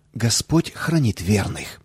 Господь хранит верных.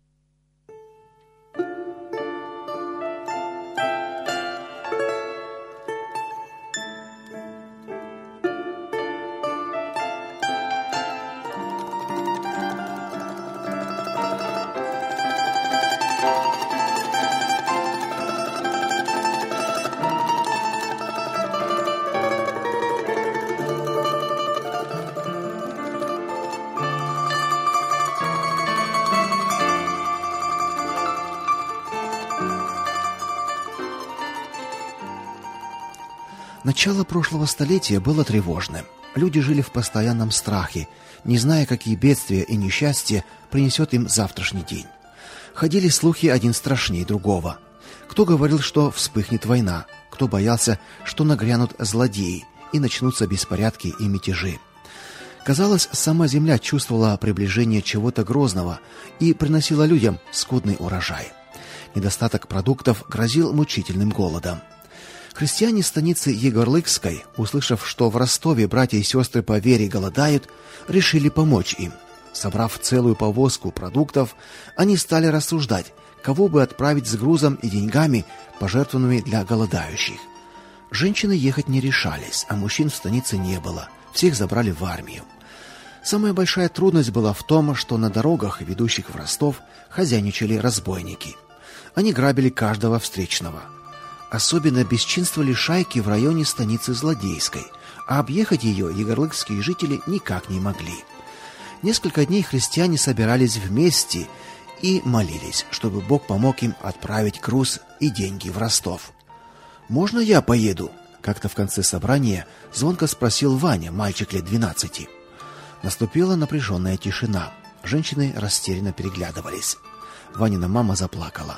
Начало прошлого столетия было тревожным. Люди жили в постоянном страхе, не зная, какие бедствия и несчастья принесет им завтрашний день. Ходили слухи один страшнее другого. Кто говорил, что вспыхнет война, кто боялся, что нагрянут злодеи и начнутся беспорядки и мятежи. Казалось, сама земля чувствовала приближение чего-то грозного и приносила людям скудный урожай. Недостаток продуктов грозил мучительным голодом. Христиане станицы Егорлыкской, услышав, что в Ростове братья и сестры по вере голодают, решили помочь им. Собрав целую повозку продуктов, они стали рассуждать, кого бы отправить с грузом и деньгами, пожертвованными для голодающих. Женщины ехать не решались, а мужчин в станице не было. Всех забрали в армию. Самая большая трудность была в том, что на дорогах, ведущих в Ростов, хозяйничали разбойники. Они грабили каждого встречного. Особенно бесчинствовали шайки в районе станицы Злодейской, а объехать ее егорлыкские жители никак не могли. Несколько дней христиане собирались вместе и молились, чтобы Бог помог им отправить груз и деньги в Ростов. «Можно я поеду?» — как-то в конце собрания звонко спросил Ваня, мальчик лет 12. Наступила напряженная тишина. Женщины растерянно переглядывались. Ванина мама заплакала.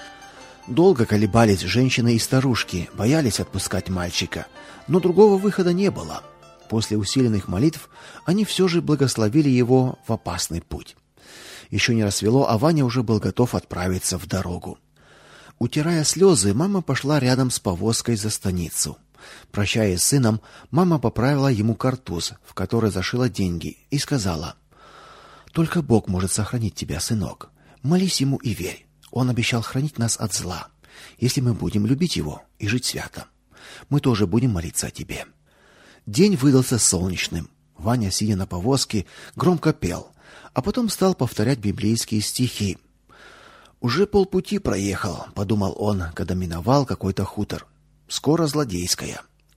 Долго колебались женщины и старушки, боялись отпускать мальчика, но другого выхода не было. После усиленных молитв они все же благословили его в опасный путь. Еще не рассвело, а Ваня уже был готов отправиться в дорогу. Утирая слезы, мама пошла рядом с повозкой за станицу. Прощаясь с сыном, мама поправила ему картуз, в который зашила деньги, и сказала: «Только Бог может сохранить тебя, сынок. Молись ему и верь. Он обещал хранить нас от зла, если мы будем любить его и жить свято. Мы тоже будем молиться о тебе». День выдался солнечным. Ваня, сидя на повозке, громко пел, а потом стал повторять библейские стихи. «Уже полпути проехал», — подумал он, когда миновал какой-то хутор. «Скоро Злодейская.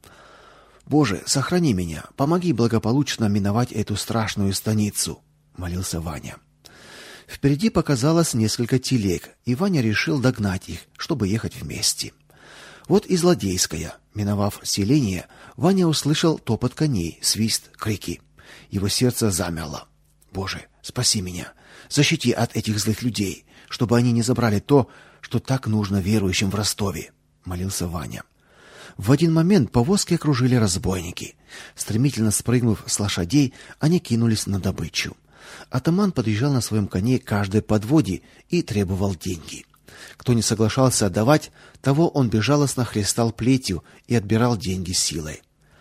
Боже, сохрани меня, помоги благополучно миновать эту страшную станицу», — молился Ваня. Впереди показалось несколько телег, и Ваня решил догнать их, чтобы ехать вместе. Вот и Злодейская. Миновав селение, Ваня услышал топот коней, свист, крики. Его сердце замерло. «Боже, спаси меня, защити от этих злых людей, чтобы они не забрали то, что так нужно верующим в Ростове», — молился Ваня. В один момент повозки окружили разбойники. Стремительно спрыгнув с лошадей, они кинулись на добычу. Атаман подъезжал на своем коне к каждой подводе и требовал деньги. Кто не соглашался отдавать, того он безжалостно хлестал плетью и отбирал деньги силой.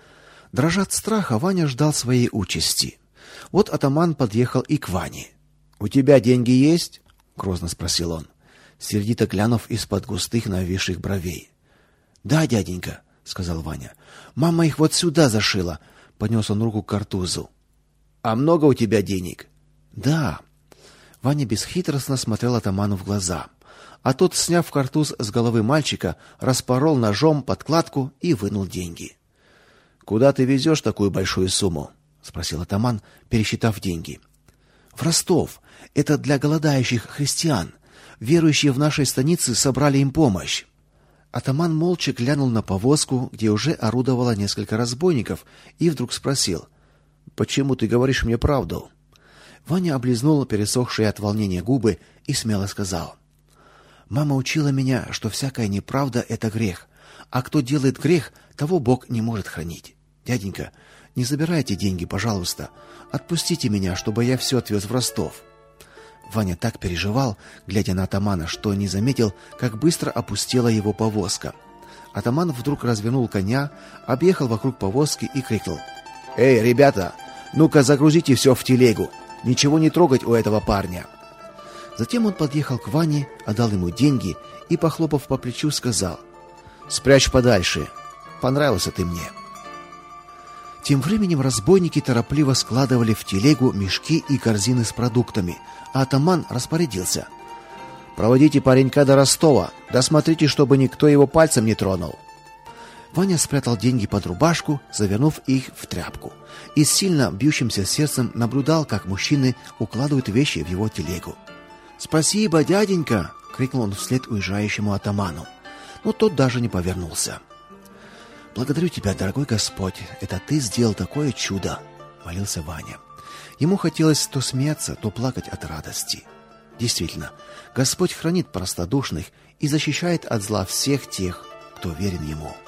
Дрожа от страха, Ваня ждал своей участи. Вот атаман подъехал и к Ване. «У тебя деньги есть?» — грозно спросил он, сердито глянув из-под густых нависших бровей. «Да, дяденька», — сказал Ваня. «Мама их вот сюда зашила», — поднес он руку к картузу. «А много у тебя денег?» «Да». Ваня бесхитростно смотрел атаману в глаза, а тот, сняв картуз с головы мальчика, распорол ножом подкладку и вынул деньги. «Куда ты везешь такую большую сумму?» — спросил атаман, пересчитав деньги. «В Ростов. Это для голодающих христиан. Верующие в нашей станице собрали им помощь». Атаман молча глянул на повозку, где уже орудовало несколько разбойников, и вдруг спросил: «Почему ты говоришь мне правду?» Ваня облизнул пересохшие от волнения губы и смело сказал: «Мама учила меня, что всякая неправда — это грех, а кто делает грех, того Бог не может хранить. Дяденька, не забирайте деньги, пожалуйста. Отпустите меня, чтобы я все отвез в Ростов». Ваня так переживал, глядя на атамана, что не заметил, как быстро опустела его повозка. Атаман вдруг развернул коня, объехал вокруг повозки и крикнул: «Эй, ребята, ну-ка загрузите все в телегу. ничего не трогать у этого парня. Затем он подъехал к Ване, отдал ему деньги и, похлопав по плечу, сказал: «Спрячь подальше. Понравился ты мне». Тем временем разбойники торопливо складывали в телегу мешки и корзины с продуктами, а атаман распорядился: «Проводите паренька до Ростова, да смотрите, чтобы никто его пальцем не тронул». Ваня спрятал деньги под рубашку, завернув их в тряпку, и с сильно бьющимся сердцем наблюдал, как мужчины укладывают вещи в его телегу. «Спасибо, дяденька!» — крикнул он вслед уезжающему атаману, но тот даже не повернулся. «Благодарю тебя, дорогой Господь, это ты сделал такое чудо!» — молился Ваня. Ему хотелось то смеяться, то плакать от радости. Действительно, Господь хранит простодушных и защищает от зла всех тех, кто верен Ему.